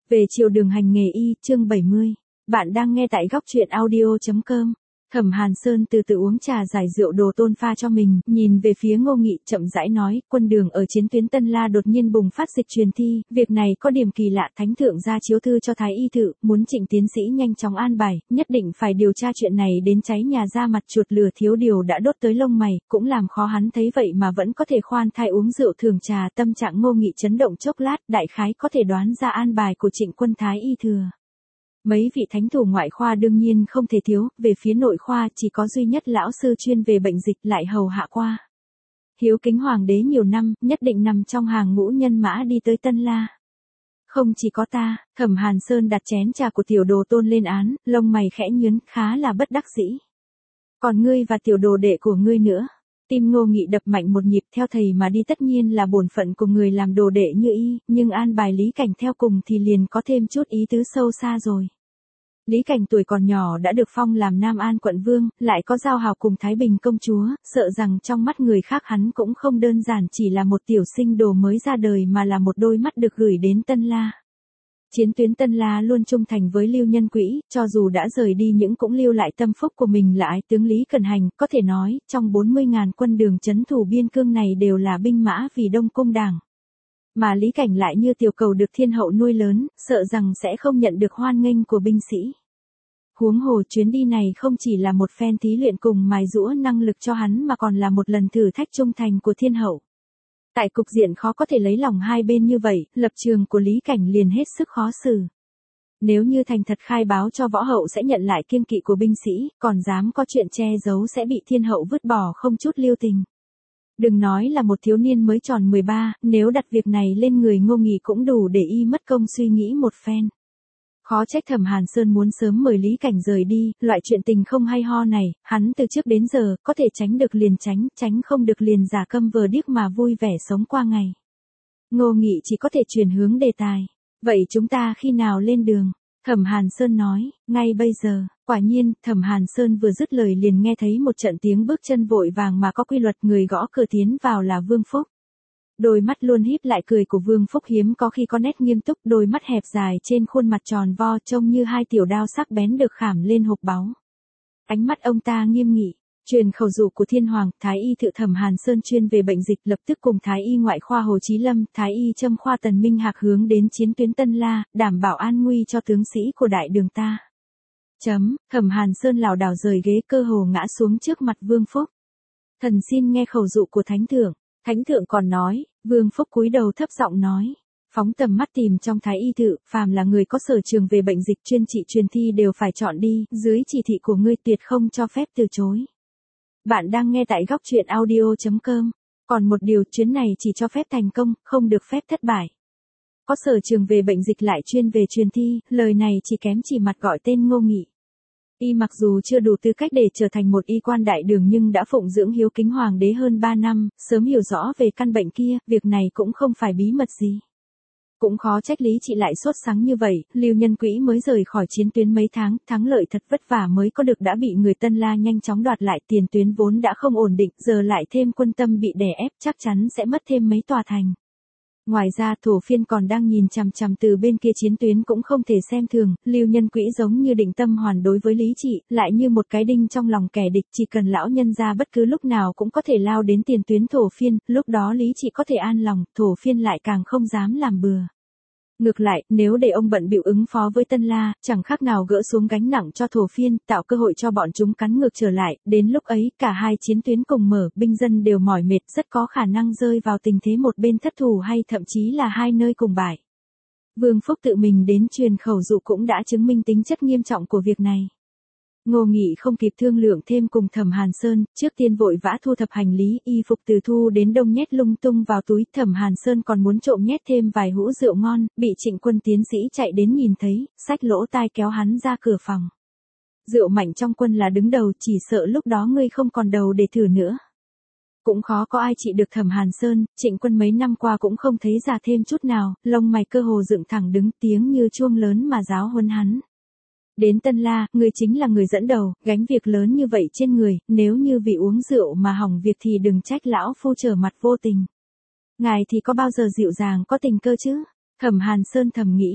Về chiều đường hành nghề y, chương 70. Bạn đang nghe tại góc truyện audio.com. Thẩm Hàn Sơn từ từ uống trà giải rượu Đồ Tôn pha cho mình, nhìn về phía Ngô Nghị chậm rãi nói, quân đường ở chiến tuyến Tân La đột nhiên bùng phát dịch truyền thi, việc này có điểm kỳ lạ, thánh thượng ra chiếu thư cho thái y thự, muốn Trịnh tiến sĩ nhanh chóng an bài, nhất định phải điều tra chuyện này đến cháy nhà ra mặt chuột lửa thiếu điều đã đốt tới lông mày, cũng làm khó hắn thấy vậy mà vẫn có thể khoan thai uống rượu thường trà. Tâm trạng Ngô Nghị chấn động chốc lát, đại khái có thể đoán ra an bài của Trịnh quân thái y thừa. Mấy vị thánh thủ ngoại khoa đương nhiên không thể thiếu, về phía nội khoa chỉ có duy nhất lão sư chuyên về bệnh dịch lại hầu hạ qua hiếu kính hoàng đế nhiều năm, nhất định nằm trong hàng ngũ nhân mã đi tới Tân La. Không chỉ có ta, Thẩm Hàn Sơn đặt chén trà của tiểu đồ Tôn lên án, lông mày khẽ nhướng, khá là bất đắc dĩ. Còn ngươi và tiểu đồ đệ của ngươi nữa. Tim Ngô Nghị đập mạnh một nhịp, theo thầy mà đi tất nhiên là bổn phận của người làm đồ đệ như y, nhưng an bài Lý Cảnh theo cùng thì liền có thêm chút ý tứ sâu xa rồi. Lý Cảnh tuổi còn nhỏ đã được phong làm Nam An quận vương, lại có giao hảo cùng Thái Bình công chúa, sợ rằng trong mắt người khác hắn cũng không đơn giản chỉ là một tiểu sinh đồ mới ra đời mà là một đôi mắt được gửi đến Tân La. Chiến tuyến Tân La luôn trung thành với Lưu Nhân Quỹ, cho dù đã rời đi nhưng cũng lưu lại tâm phúc của mình là ái tướng Lý Cẩn Hành, có thể nói, trong 40.000 quân đường trấn thủ biên cương này đều là binh mã vì Đông Cung Đảng. Mà Lý Cảnh lại như tiểu cầu được thiên hậu nuôi lớn, sợ rằng sẽ không nhận được hoan nghênh của binh sĩ. Huống hồ chuyến đi này không chỉ là một phen thí luyện cùng mài giũa năng lực cho hắn mà còn là một lần thử thách trung thành của thiên hậu. Tại cục diện khó có thể lấy lòng hai bên như vậy, lập trường của Lý Cảnh liền hết sức khó xử. Nếu như thành thật khai báo cho võ hậu sẽ nhận lại kiêng kỵ của binh sĩ, còn dám có chuyện che giấu sẽ bị thiên hậu vứt bỏ không chút lưu tình. Đừng nói là một thiếu niên mới tròn 13, nếu đặt việc này lên người Ngô Nghị cũng đủ để y mất công suy nghĩ một phen. Khó trách Thẩm Hàn Sơn muốn sớm mời Lý Cảnh rời đi, loại chuyện tình không hay ho này, hắn từ trước đến giờ, có thể tránh được liền tránh không được liền giả câm vờ điếc mà vui vẻ sống qua ngày. Ngô Nghị chỉ có thể chuyển hướng đề tài. Vậy chúng ta khi nào lên đường? Thẩm Hàn Sơn nói, ngay bây giờ. Quả nhiên, Thẩm Hàn Sơn vừa dứt lời liền nghe thấy một trận tiếng bước chân vội vàng mà có quy luật, người gõ cửa tiến vào là Vương Phúc. Đôi mắt luôn híp lại cười của Vương Phúc hiếm có khi có nét nghiêm túc, đôi mắt hẹp dài trên khuôn mặt tròn vo trông như hai tiểu đao sắc bén được khảm lên hộp báu. Ánh mắt ông ta nghiêm nghị. Truyền khẩu dụ của Thiên Hoàng, Thái y thự Thẩm Hàn Sơn chuyên về bệnh dịch lập tức cùng Thái y ngoại khoa Hồ Chí Lâm, Thái y châm khoa Tần Minh Hạc hướng đến chiến tuyến Tân La, đảm bảo an nguy cho tướng sĩ của đại đường ta. Thẩm Hàn Sơn lảo đảo rời ghế cơ hồ ngã xuống trước mặt Vương Phúc. Thần xin nghe khẩu dụ của Thánh thượng. Thánh thượng còn nói, Vương Phúc cúi đầu thấp giọng nói. Phóng tầm mắt tìm trong Thái y thự, phàm là người có sở trường về bệnh dịch chuyên trị truyền thi đều phải chọn đi, dưới chỉ thị của ngươi tuyệt không cho phép từ chối. Bạn đang nghe tại góc truyện audio.com. Còn một điều, chuyến này chỉ cho phép thành công, không được phép thất bại. Có sở trường về bệnh dịch lại chuyên về truyền thi, lời này chỉ kém chỉ mặt gọi tên Ngô Nghị. Y mặc dù chưa đủ tư cách để trở thành một y quan đại đường nhưng đã phụng dưỡng hiếu kính hoàng đế hơn 3 năm, sớm hiểu rõ về căn bệnh kia, việc này cũng không phải bí mật gì. Cũng khó trách Lý Trị lại sốt sắng như vậy, Lưu Nhân Quỹ mới rời khỏi chiến tuyến mấy tháng, thắng lợi thật vất vả mới có được đã bị người Tân La nhanh chóng đoạt lại, tiền tuyến vốn đã không ổn định, giờ lại thêm quân Tâm bị đè ép, chắc chắn sẽ mất thêm mấy tòa thành. Ngoài ra Thổ Phiên còn đang nhìn chằm chằm từ bên kia chiến tuyến cũng không thể xem thường, Lưu Nhân Quỹ giống như định tâm hoàn đối với Lý Trị, lại như một cái đinh trong lòng kẻ địch, chỉ cần lão nhân ra bất cứ lúc nào cũng có thể lao đến tiền tuyến Thổ Phiên, lúc đó Lý Trị có thể an lòng, Thổ Phiên lại càng không dám làm bừa. Ngược lại, nếu để ông bận bịu ứng phó với Tân La, chẳng khác nào gỡ xuống gánh nặng cho Thổ Phiên, tạo cơ hội cho bọn chúng cắn ngược trở lại, đến lúc ấy, cả hai chiến tuyến cùng mở, binh dân đều mỏi mệt, rất có khả năng rơi vào tình thế một bên thất thủ hay thậm chí là hai nơi cùng bại. Vương Phúc tự mình đến truyền khẩu dụ cũng đã chứng minh tính chất nghiêm trọng của việc này. Ngô Nghị không kịp thương lượng thêm cùng Thẩm Hàn Sơn, trước tiên vội vã thu thập hành lý, y phục từ thu đến đông nhét lung tung vào túi, Thẩm Hàn Sơn còn muốn trộm nhét thêm vài hũ rượu ngon, bị Trịnh quân tiến sĩ chạy đến nhìn thấy, xách lỗ tai kéo hắn ra cửa phòng. Rượu mạnh trong quân là đứng đầu, chỉ sợ lúc đó ngươi không còn đầu để thử nữa. Cũng khó có ai trị được Thẩm Hàn Sơn, Trịnh quân mấy năm qua cũng không thấy già thêm chút nào, lông mày cơ hồ dựng thẳng đứng, tiếng như chuông lớn mà giáo huấn hắn. Đến Tân La, người chính là người dẫn đầu, gánh việc lớn như vậy trên người, nếu như vì uống rượu mà hỏng việc thì đừng trách lão phu trở mặt vô tình. Ngài thì có bao giờ dịu dàng có tình cơ chứ? Thẩm Hàn Sơn thầm nghĩ.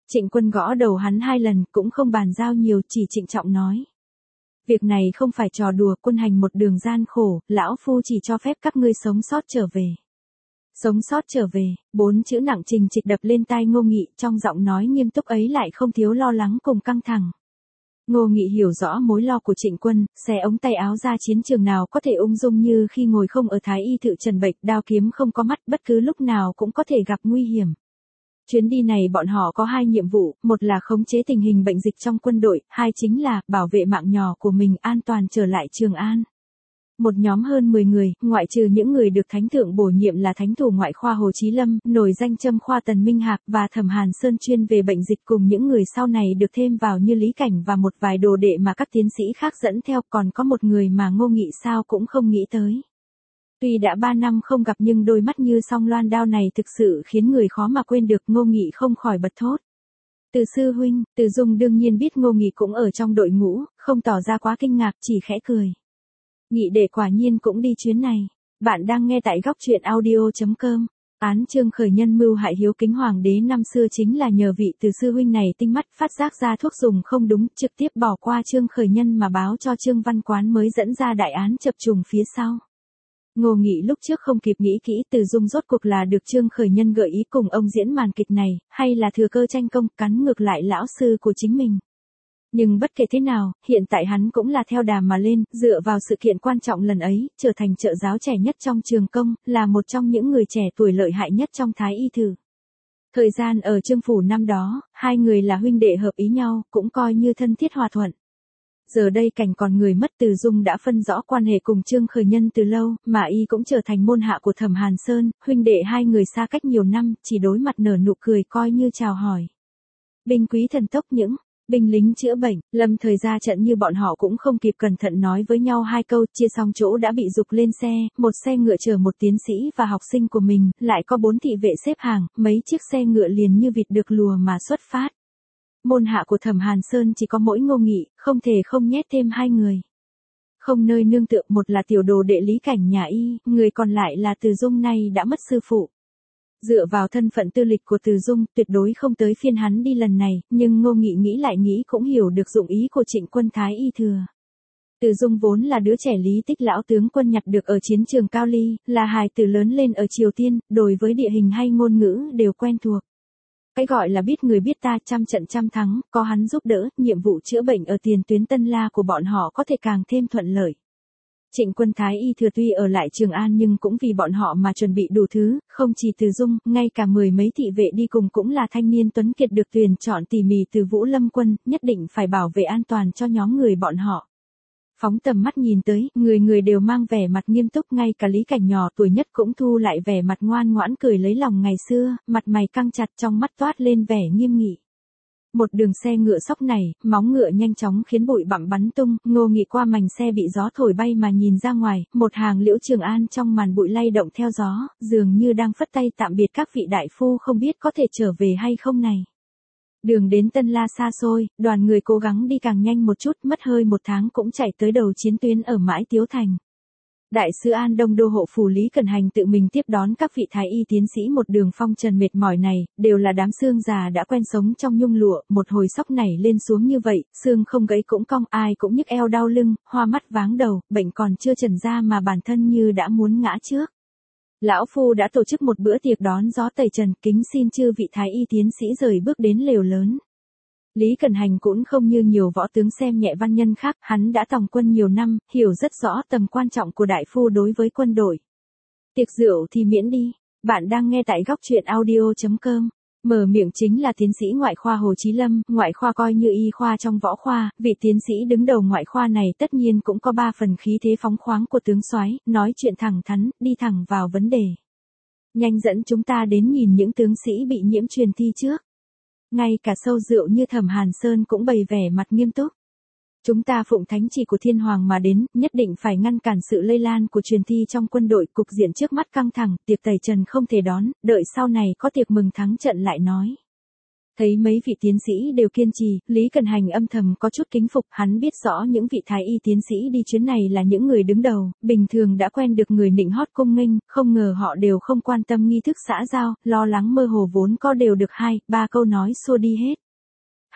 Trịnh Quân gõ đầu hắn 2 lần, cũng không bàn giao nhiều, chỉ trịnh trọng nói. Việc này không phải trò đùa, quân hành một đường gian khổ, lão phu chỉ cho phép các ngươi sống sót trở về. Sống sót trở về, 4 chữ nặng trình trịch đập lên tai Ngô Nghị, trong giọng nói nghiêm túc ấy lại không thiếu lo lắng cùng căng thẳng. Ngô Nghị hiểu rõ mối lo của Trịnh Quân, xé ống tay áo ra chiến trường nào có thể ung dung như khi ngồi không ở Thái Y Thự Trần Bệnh, đao kiếm không có mắt, bất cứ lúc nào cũng có thể gặp nguy hiểm. Chuyến đi này bọn họ có 2 nhiệm vụ, một là khống chế tình hình bệnh dịch trong quân đội, 2 chính là bảo vệ mạng nhỏ của mình an toàn trở lại Trường An. Một nhóm hơn 10 người, ngoại trừ những người được Thánh Thượng bổ nhiệm là Thánh thủ ngoại khoa Hồ Chí Lâm, nổi danh châm khoa Tần Minh Hạc và Thẩm Hàn Sơn chuyên về bệnh dịch cùng những người sau này được thêm vào như Lý Cảnh và một vài đồ đệ mà các tiến sĩ khác dẫn theo, còn có một người mà Ngô Nghị sao cũng không nghĩ tới. Tuy đã 3 năm không gặp nhưng đôi mắt như song loan đao này thực sự khiến người khó mà quên được. Ngô Nghị không khỏi bật thốt. Từ sư huynh, Từ Dung đương nhiên biết Ngô Nghị cũng ở trong đội ngũ, không tỏ ra quá kinh ngạc, chỉ khẽ cười. Nghị đệ quả nhiên cũng đi chuyến này. Bạn đang nghe tại góc truyện audio.com. Án Trương Khởi Nhân mưu hại hiếu kính hoàng đế năm xưa chính là nhờ vị Từ sư huynh này tinh mắt phát giác ra thuốc dùng không đúng, trực tiếp bỏ qua Trương Khởi Nhân mà báo cho Trương Văn Quán mới dẫn ra đại án chập trùng phía sau. Ngô Nghị lúc trước không kịp nghĩ kỹ Từ Dung rốt cuộc là được Trương Khởi Nhân gợi ý cùng ông diễn màn kịch này, hay là thừa cơ tranh công cắn ngược lại lão sư của chính mình. Nhưng bất kể thế nào, hiện tại hắn cũng là theo đà mà lên, dựa vào sự kiện quan trọng lần ấy, trở thành trợ giáo trẻ nhất trong trường công, là một trong những người trẻ tuổi lợi hại nhất trong Thái Y Thử. Thời gian ở Trương Phủ năm đó, 2 người là huynh đệ hợp ý nhau, cũng coi như thân thiết hòa thuận. Giờ đây cảnh còn người mất, Từ Dung đã phân rõ quan hệ cùng Trương Khởi Nhân từ lâu, mà y cũng trở thành môn hạ của Thẩm Hàn Sơn, huynh đệ 2 người xa cách nhiều năm, chỉ đối mặt nở nụ cười coi như chào hỏi. Binh quý thần tốc những binh lính chữa bệnh, lâm thời ra trận như bọn họ cũng không kịp cẩn thận nói với nhau 2 câu, chia xong chỗ đã bị giục lên xe, một xe ngựa chở một tiến sĩ và học sinh của mình, lại có 4 thị vệ xếp hàng, mấy chiếc xe ngựa liền như vịt được lùa mà xuất phát. Môn hạ của Thẩm Hàn Sơn chỉ có mỗi Ngô Nghị, không thể không nhét thêm 2 người. Không nơi nương tựa, một là tiểu đồ đệ Lý Cảnh nhà y, người còn lại là Từ Dung nay đã mất sư phụ. Dựa vào thân phận tư lịch của Từ Dung, tuyệt đối không tới phiên hắn đi lần này, nhưng Ngô Nghị nghĩ lại nghĩ cũng hiểu được dụng ý của Trịnh Quân Thái Y Thừa. Từ Dung vốn là đứa trẻ Lý Tích lão tướng quân nhặt được ở chiến trường Cao Ly, là hài tử lớn lên ở Triều Tiên, đối với địa hình hay ngôn ngữ đều quen thuộc. Cái gọi là biết người biết ta, trăm trận trăm thắng, có hắn giúp đỡ, nhiệm vụ chữa bệnh ở tiền tuyến Tân La của bọn họ có thể càng thêm thuận lợi. Trịnh Quân Thái Y Thừa tuy ở lại Trường An nhưng cũng vì bọn họ mà chuẩn bị đủ thứ, không chỉ Từ Dung, ngay cả 10 mấy thị vệ đi cùng cũng là thanh niên tuấn kiệt được tuyển chọn tỉ mỉ từ Vũ Lâm Quân, nhất định phải bảo vệ an toàn cho nhóm người bọn họ. Phóng tầm mắt nhìn tới, người người đều mang vẻ mặt nghiêm túc, ngay cả Lý Cảnh nhỏ tuổi nhất cũng thu lại vẻ mặt ngoan ngoãn cười lấy lòng ngày xưa, mặt mày căng chặt, trong mắt toát lên vẻ nghiêm nghị. Một đường xe ngựa sóc này, móng ngựa nhanh chóng khiến bụi bặm bắn tung, Ngô Nghị qua mành xe bị gió thổi bay mà nhìn ra ngoài, một hàng Liễu Trường An trong màn bụi lay động theo gió, dường như đang phất tay tạm biệt các vị đại phu không biết có thể trở về hay không này. Đường đến Tân La xa xôi, đoàn người cố gắng đi càng nhanh một chút, mất hơi 1 tháng cũng chạy tới đầu chiến tuyến ở Mãi Tiếu Thành. Đại sứ An Đông đô hộ phủ Lý Cẩn Hành tự mình tiếp đón các vị thái y tiến sĩ một đường phong trần mệt mỏi này, đều là đám xương già đã quen sống trong nhung lụa, một hồi sóc này lên xuống như vậy, xương không gãy cũng cong, ai cũng nhức eo đau lưng, hoa mắt váng đầu, bệnh còn chưa trần ra mà bản thân như đã muốn ngã trước. Lão Phu đã tổ chức một bữa tiệc đón gió tẩy trần, kính xin chư vị thái y tiến sĩ rời bước đến lều lớn. Lý Cẩn Hành cũng không như nhiều võ tướng xem nhẹ văn nhân khác, hắn đã tòng quân nhiều năm, hiểu rất rõ tầm quan trọng của đại phu đối với quân đội. Tiệc rượu thì miễn đi. Bạn đang nghe tại góc truyện audio.com. Mở miệng chính là tiến sĩ ngoại khoa Hồ Chí Lâm, ngoại khoa coi như y khoa trong võ khoa, vị tiến sĩ đứng đầu ngoại khoa này tất nhiên cũng có 3 phần khí thế phóng khoáng của tướng soái, nói chuyện thẳng thắn, đi thẳng vào vấn đề. Nhanh dẫn chúng ta đến nhìn những tướng sĩ bị nhiễm truyền thi trước. Ngay cả sâu rượu như Thẩm Hàn Sơn cũng bày vẻ mặt nghiêm túc. Chúng ta phụng thánh chỉ của Thiên Hoàng mà đến, nhất định phải ngăn cản sự lây lan của truyền thi trong quân đội, cục diện trước mắt căng thẳng, tiệc tẩy trần không thể đón, đợi sau này có tiệc mừng thắng trận lại nói. Thấy mấy vị tiến sĩ đều kiên trì, Lý Cẩn Hành âm thầm có chút kính phục, hắn biết rõ những vị thái y tiến sĩ đi chuyến này là những người đứng đầu, bình thường đã quen được người nịnh hót cung nghênh, không ngờ họ đều không quan tâm nghi thức xã giao, lo lắng mơ hồ vốn có đều được 2, 3 câu nói xua đi hết.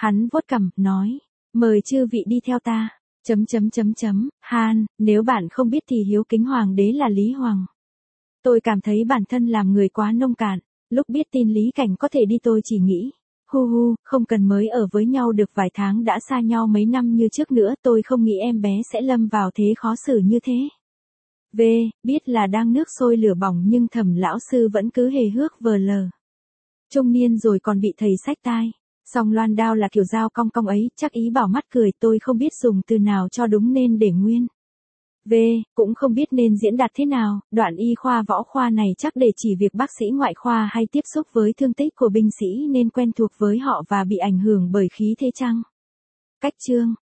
Hắn vuốt cằm, nói, mời chư vị đi theo ta. Han, nếu bạn không biết thì hiếu kính hoàng đế là Lý Hoàng. Tôi cảm thấy bản thân làm người quá nông cạn, lúc biết tin Lý Cảnh có thể đi tôi chỉ nghĩ, không cần mới ở với nhau được vài tháng đã xa nhau mấy năm như trước nữa, tôi không nghĩ em bé sẽ lâm vào thế khó xử như thế. Biết là đang nước sôi lửa bỏng nhưng Thẩm lão sư vẫn cứ hề hước vờ lờ. Trung niên rồi còn bị thầy sách tai. Song loan đao là kiểu dao cong cong ấy, chắc ý bảo mắt cười, tôi không biết dùng từ nào cho đúng nên để nguyên. Cũng không biết nên diễn đạt thế nào, đoạn y khoa võ khoa này chắc để chỉ việc bác sĩ ngoại khoa hay tiếp xúc với thương tích của binh sĩ nên quen thuộc với họ và bị ảnh hưởng bởi khí thế chăng? Cách chương